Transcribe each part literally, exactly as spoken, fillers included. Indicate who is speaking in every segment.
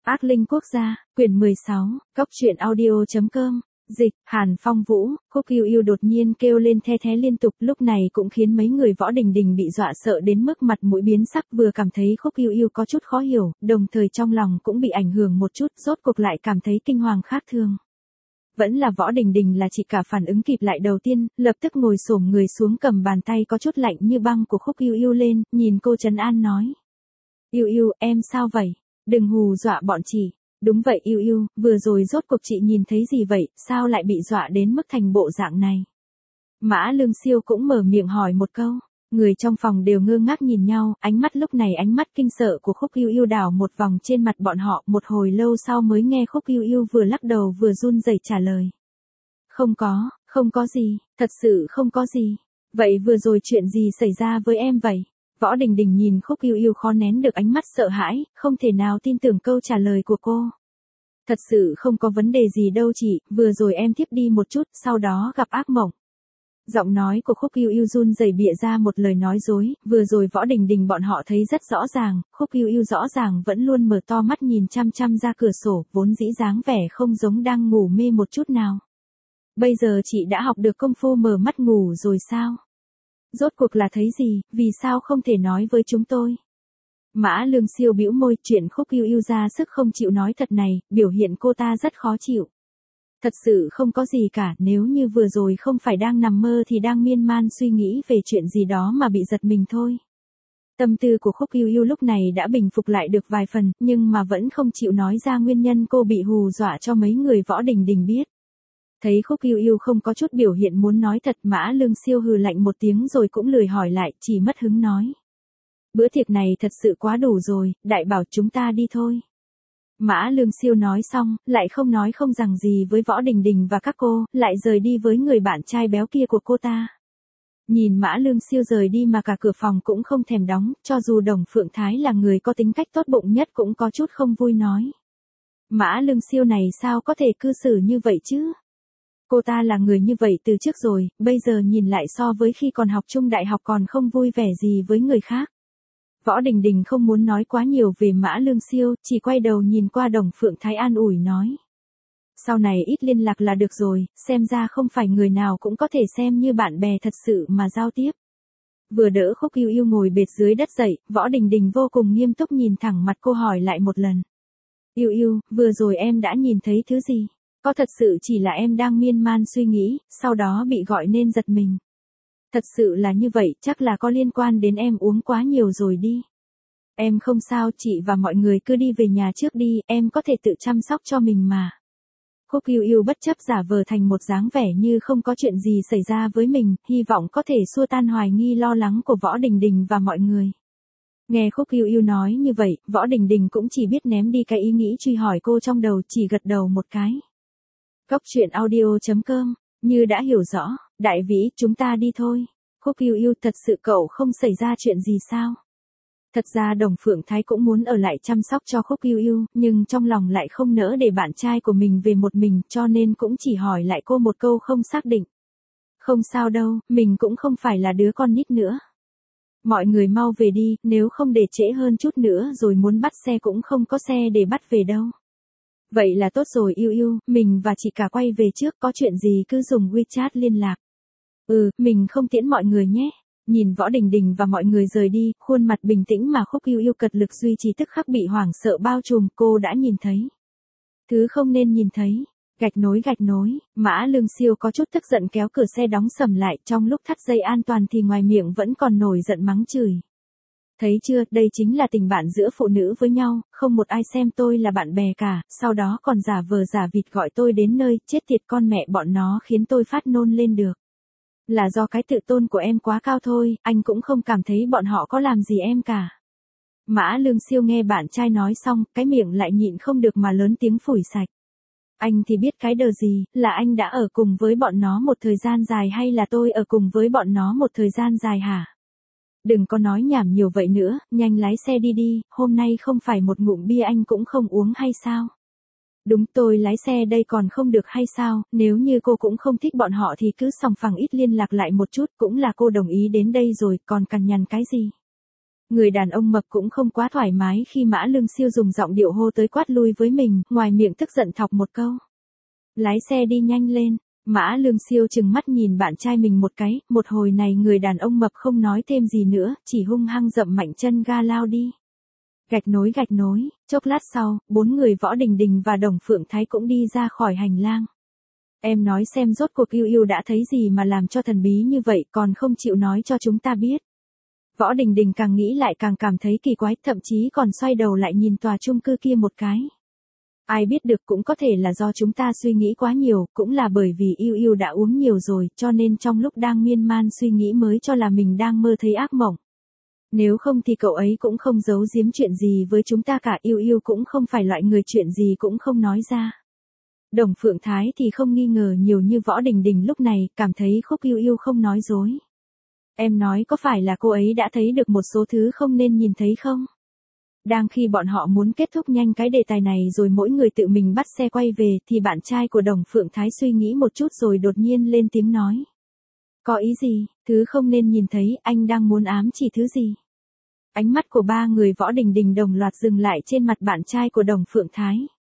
Speaker 1: Ác linh quốc gia, quyển mười sáu, cốc truyện audio chấm com, dịch, Hàn Phong Vũ, Khúc Yêu Yêu đột nhiên kêu lên the thé liên tục, lúc này cũng khiến mấy người Võ Đình Đình bị dọa sợ đến mức mặt mũi biến sắc, vừa cảm thấy Khúc Yêu Yêu có chút khó hiểu, đồng thời trong lòng cũng bị ảnh hưởng một chút, rốt cuộc lại cảm thấy kinh hoàng khác thường. Vẫn là Võ Đình Đình là chị cả phản ứng kịp lại đầu tiên, lập tức ngồi xổm người xuống cầm bàn tay có chút lạnh như băng của Khúc Yêu Yêu lên, nhìn cô trấn an nói. Yêu Yêu, em sao vậy? Đừng hù dọa bọn chị. Đúng vậy Yêu Yêu, vừa rồi rốt cuộc chị nhìn thấy gì vậy, sao lại bị dọa đến mức thành bộ dạng này? Mã Lương Siêu cũng mở miệng hỏi một câu. Người trong phòng đều ngơ ngác nhìn nhau, ánh mắt lúc này ánh mắt kinh sợ của Khúc Yêu Yêu đảo một vòng trên mặt bọn họ, một hồi lâu sau mới nghe Khúc Yêu Yêu vừa lắc đầu vừa run rẩy trả lời. Không có, không có gì, thật sự không có gì. Vậy vừa rồi chuyện gì xảy ra với em vậy? Võ Đình Đình nhìn Khúc Yêu Yêu khó nén được ánh mắt sợ hãi, không thể nào tin tưởng câu trả lời của cô. Thật sự không có vấn đề gì đâu chị, vừa rồi em thiếp đi một chút, sau đó gặp ác mộng. Giọng nói của Khúc Yêu Yêu run rẩy bịa ra một lời nói dối, vừa rồi Võ Đình Đình bọn họ thấy rất rõ ràng, Khúc Yêu Yêu rõ ràng vẫn luôn mở to mắt nhìn chăm chăm ra cửa sổ, vốn dĩ dáng vẻ không giống đang ngủ mê một chút nào. Bây giờ chị đã học được công phu mở mắt ngủ rồi sao? Rốt cuộc là thấy gì, vì sao không thể nói với chúng tôi? Mã Lương Siêu bĩu môi, chuyện Khúc Yêu Yêu ra sức không chịu nói thật này, biểu hiện cô ta rất khó chịu. Thật sự không có gì cả, nếu như vừa rồi không phải đang nằm mơ thì đang miên man suy nghĩ về chuyện gì đó mà bị giật mình thôi. Tâm tư của Khúc Yêu Yêu lúc này đã bình phục lại được vài phần, nhưng mà vẫn không chịu nói ra nguyên nhân cô bị hù dọa cho mấy người Võ Đình Đình biết. Thấy Khúc Yêu Yêu không có chút biểu hiện muốn nói thật, Mã Lương Siêu hừ lạnh một tiếng rồi cũng lười hỏi lại, chỉ mất hứng nói. Bữa tiệc này thật sự quá đủ rồi, đại bảo chúng ta đi thôi. Mã Lương Siêu nói xong, lại không nói không rằng gì với Võ Đình Đình và các cô, lại rời đi với người bạn trai béo kia của cô ta. Nhìn Mã Lương Siêu rời đi mà cả cửa phòng cũng không thèm đóng, cho dù Đồng Phượng Thái là người có tính cách tốt bụng nhất cũng có chút không vui nói. Mã Lương Siêu này sao có thể cư xử như vậy chứ? Cô ta là người như vậy từ trước rồi, bây giờ nhìn lại so với khi còn học chung đại học còn không vui vẻ gì với người khác. Võ Đình Đình không muốn nói quá nhiều về Mã Lương Siêu, chỉ quay đầu nhìn qua Đồng Phượng Thái an ủi nói. Sau này ít liên lạc là được rồi, xem ra không phải người nào cũng có thể xem như bạn bè thật sự mà giao tiếp. Vừa đỡ Khúc Yêu Yêu ngồi bệt dưới đất dậy, Võ Đình Đình vô cùng nghiêm túc nhìn thẳng mặt cô hỏi lại một lần. Yêu Yêu, vừa rồi em đã nhìn thấy thứ gì? Có thật sự chỉ là em đang miên man suy nghĩ, sau đó bị gọi nên giật mình. Thật sự là như vậy, chắc là có liên quan đến em uống quá nhiều rồi đi. Em không sao, chị và mọi người cứ đi về nhà trước đi, em có thể tự chăm sóc cho mình mà. Khúc Yêu Yêu bất chấp giả vờ thành một dáng vẻ như không có chuyện gì xảy ra với mình, hy vọng có thể xua tan hoài nghi lo lắng của Võ Đình Đình và mọi người. Nghe Khúc Yêu Yêu nói như vậy, Võ Đình Đình cũng chỉ biết ném đi cái ý nghĩ truy hỏi cô trong đầu, chỉ gật đầu một cái. Cốc truyện audio chấm com, như đã hiểu rõ, đại vĩ, chúng ta đi thôi. Khúc Yêu Yêu, thật sự cậu không xảy ra chuyện gì sao? Thật ra Đồng Phượng Thái cũng muốn ở lại chăm sóc cho Khúc Yêu Yêu, nhưng trong lòng lại không nỡ để bạn trai của mình về một mình, cho nên cũng chỉ hỏi lại cô một câu không xác định. Không sao đâu, mình cũng không phải là đứa con nít nữa. Mọi người mau về đi, nếu không để trễ hơn chút nữa rồi muốn bắt xe cũng không có xe để bắt về đâu. Vậy là tốt rồi Yêu Yêu, mình và chị cả quay về trước, có chuyện gì cứ dùng WeChat liên lạc. Ừ, mình không tiễn mọi người nhé. Nhìn Võ Đình Đình và mọi người rời đi, khuôn mặt bình tĩnh mà Khúc Yêu Yêu cật lực duy trì tức khắc bị hoảng sợ bao trùm, cô đã nhìn thấy. Thứ không nên nhìn thấy. Gạch nối gạch nối, Mã Lương Siêu có chút tức giận kéo cửa xe đóng sầm lại, trong lúc thắt dây an toàn thì ngoài miệng vẫn còn nổi giận mắng chửi. Thấy chưa, đây chính là tình bạn giữa phụ nữ với nhau, không một ai xem tôi là bạn bè cả, sau đó còn giả vờ giả vịt gọi tôi đến nơi, chết tiệt con mẹ bọn nó khiến tôi phát nôn lên được. Là do cái tự tôn của em quá cao thôi, anh cũng không cảm thấy bọn họ có làm gì em cả. Mã Lương Siêu nghe bạn trai nói xong, cái miệng lại nhịn không được mà lớn tiếng phủi sạch. Anh thì biết cái đờ gì, là anh đã ở cùng với bọn nó một thời gian dài hay là tôi ở cùng với bọn nó một thời gian dài hả? Đừng có nói nhảm nhiều vậy nữa, nhanh lái xe đi đi, hôm nay không phải một ngụm bia anh cũng không uống hay sao? Đúng, tôi lái xe đây còn không được hay sao, nếu như cô cũng không thích bọn họ thì cứ sòng phẳng ít liên lạc lại một chút, cũng là cô đồng ý đến đây rồi, còn cằn nhằn cái gì? Người đàn ông mập cũng không quá thoải mái khi Mã Lương Siêu dùng giọng điệu hô tới quát lui với mình, ngoài miệng tức giận thọc một câu. Lái xe đi nhanh lên. Mã Lương Siêu trừng mắt nhìn bạn trai mình một cái, một hồi này người đàn ông mập không nói thêm gì nữa, chỉ hung hăng dậm mạnh chân ga lao đi. Gạch nối gạch nối, chốc lát sau, bốn người Võ Đình Đình và Đồng Phượng Thái cũng đi ra khỏi hành lang. Em nói xem rốt cuộc Yêu Yêu đã thấy gì mà làm cho thần bí như vậy còn không chịu nói cho chúng ta biết. Võ Đình Đình càng nghĩ lại càng cảm thấy kỳ quái, thậm chí còn xoay đầu lại nhìn tòa chung cư kia một cái. Ai biết được, cũng có thể là do chúng ta suy nghĩ quá nhiều, cũng là bởi vì Yêu Yêu đã uống nhiều rồi, cho nên trong lúc đang miên man suy nghĩ mới cho là mình đang mơ thấy ác mộng. Nếu không thì cậu ấy cũng không giấu giếm chuyện gì với chúng ta cả, Yêu Yêu cũng không phải loại người chuyện gì cũng không nói ra. Đồng Phượng Thái thì không nghi ngờ nhiều như Võ Đình Đình lúc này, cảm thấy Khúc Yêu Yêu không nói dối. Em nói có phải là cô ấy đã thấy được một số thứ không nên nhìn thấy không? Đang khi bọn họ muốn kết thúc nhanh cái đề tài này rồi mỗi người tự mình bắt xe quay về thì bạn trai của Đồng Phượng Thái suy nghĩ một chút rồi đột nhiên lên tiếng nói. Có ý gì, thứ không nên nhìn thấy, anh đang muốn ám chỉ thứ gì? Ánh mắt của ba người Võ Đình Đình đồng loạt dừng lại trên mặt bạn trai của Đồng Phượng Thái.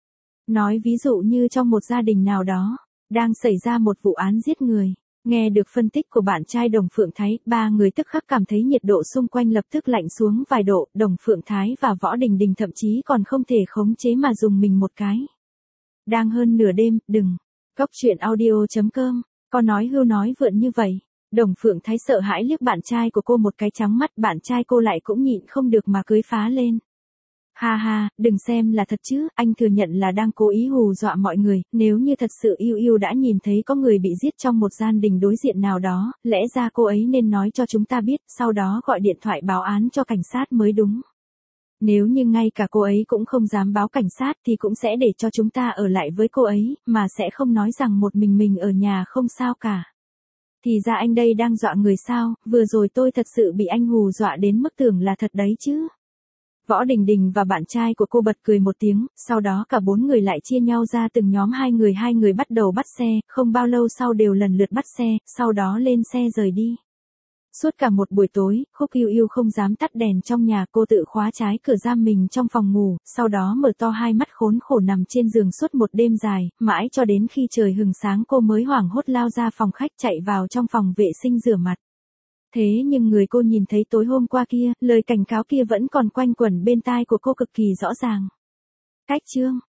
Speaker 1: Nói ví dụ như trong một gia đình nào đó, đang xảy ra một vụ án giết người. Nghe được phân tích của bạn trai Đồng Phượng Thái, ba người tức khắc cảm thấy nhiệt độ xung quanh lập tức lạnh xuống vài độ, Đồng Phượng Thái và Võ Đình Đình thậm chí còn không thể khống chế mà dùng mình một cái. Đang hơn nửa đêm, đừng. Cốc truyện audio chấm com, có nói hưu nói vượn như vậy. Đồng Phượng Thái sợ hãi liếc bạn trai của cô một cái trắng mắt, bạn trai cô lại cũng nhịn không được mà cưới phá lên. Ha ha, đừng xem là thật chứ, anh thừa nhận là đang cố ý hù dọa mọi người, nếu như thật sự Yêu Yêu đã nhìn thấy có người bị giết trong một gian đình đối diện nào đó, lẽ ra cô ấy nên nói cho chúng ta biết, sau đó gọi điện thoại báo án cho cảnh sát mới đúng. Nếu như ngay cả cô ấy cũng không dám báo cảnh sát thì cũng sẽ để cho chúng ta ở lại với cô ấy, mà sẽ không nói rằng một mình mình ở nhà không sao cả. Thì ra anh đây đang dọa người sao, vừa rồi tôi thật sự bị anh hù dọa đến mức tưởng là thật đấy chứ. Võ Đình Đình và bạn trai của cô bật cười một tiếng, sau đó cả bốn người lại chia nhau ra từng nhóm hai người hai người bắt đầu bắt xe, không bao lâu sau đều lần lượt bắt xe, sau đó lên xe rời đi. Suốt cả một buổi tối, Khúc Yêu Yêu không dám tắt đèn trong nhà, cô tự khóa trái cửa giam mình trong phòng ngủ, sau đó mở to hai mắt khốn khổ nằm trên giường suốt một đêm dài, mãi cho đến khi trời hừng sáng cô mới hoảng hốt lao ra phòng khách chạy vào trong phòng vệ sinh rửa mặt. Thế nhưng người cô nhìn thấy tối hôm qua kia, lời cảnh cáo kia vẫn còn quanh quẩn bên tai của cô cực kỳ rõ ràng. Cách chương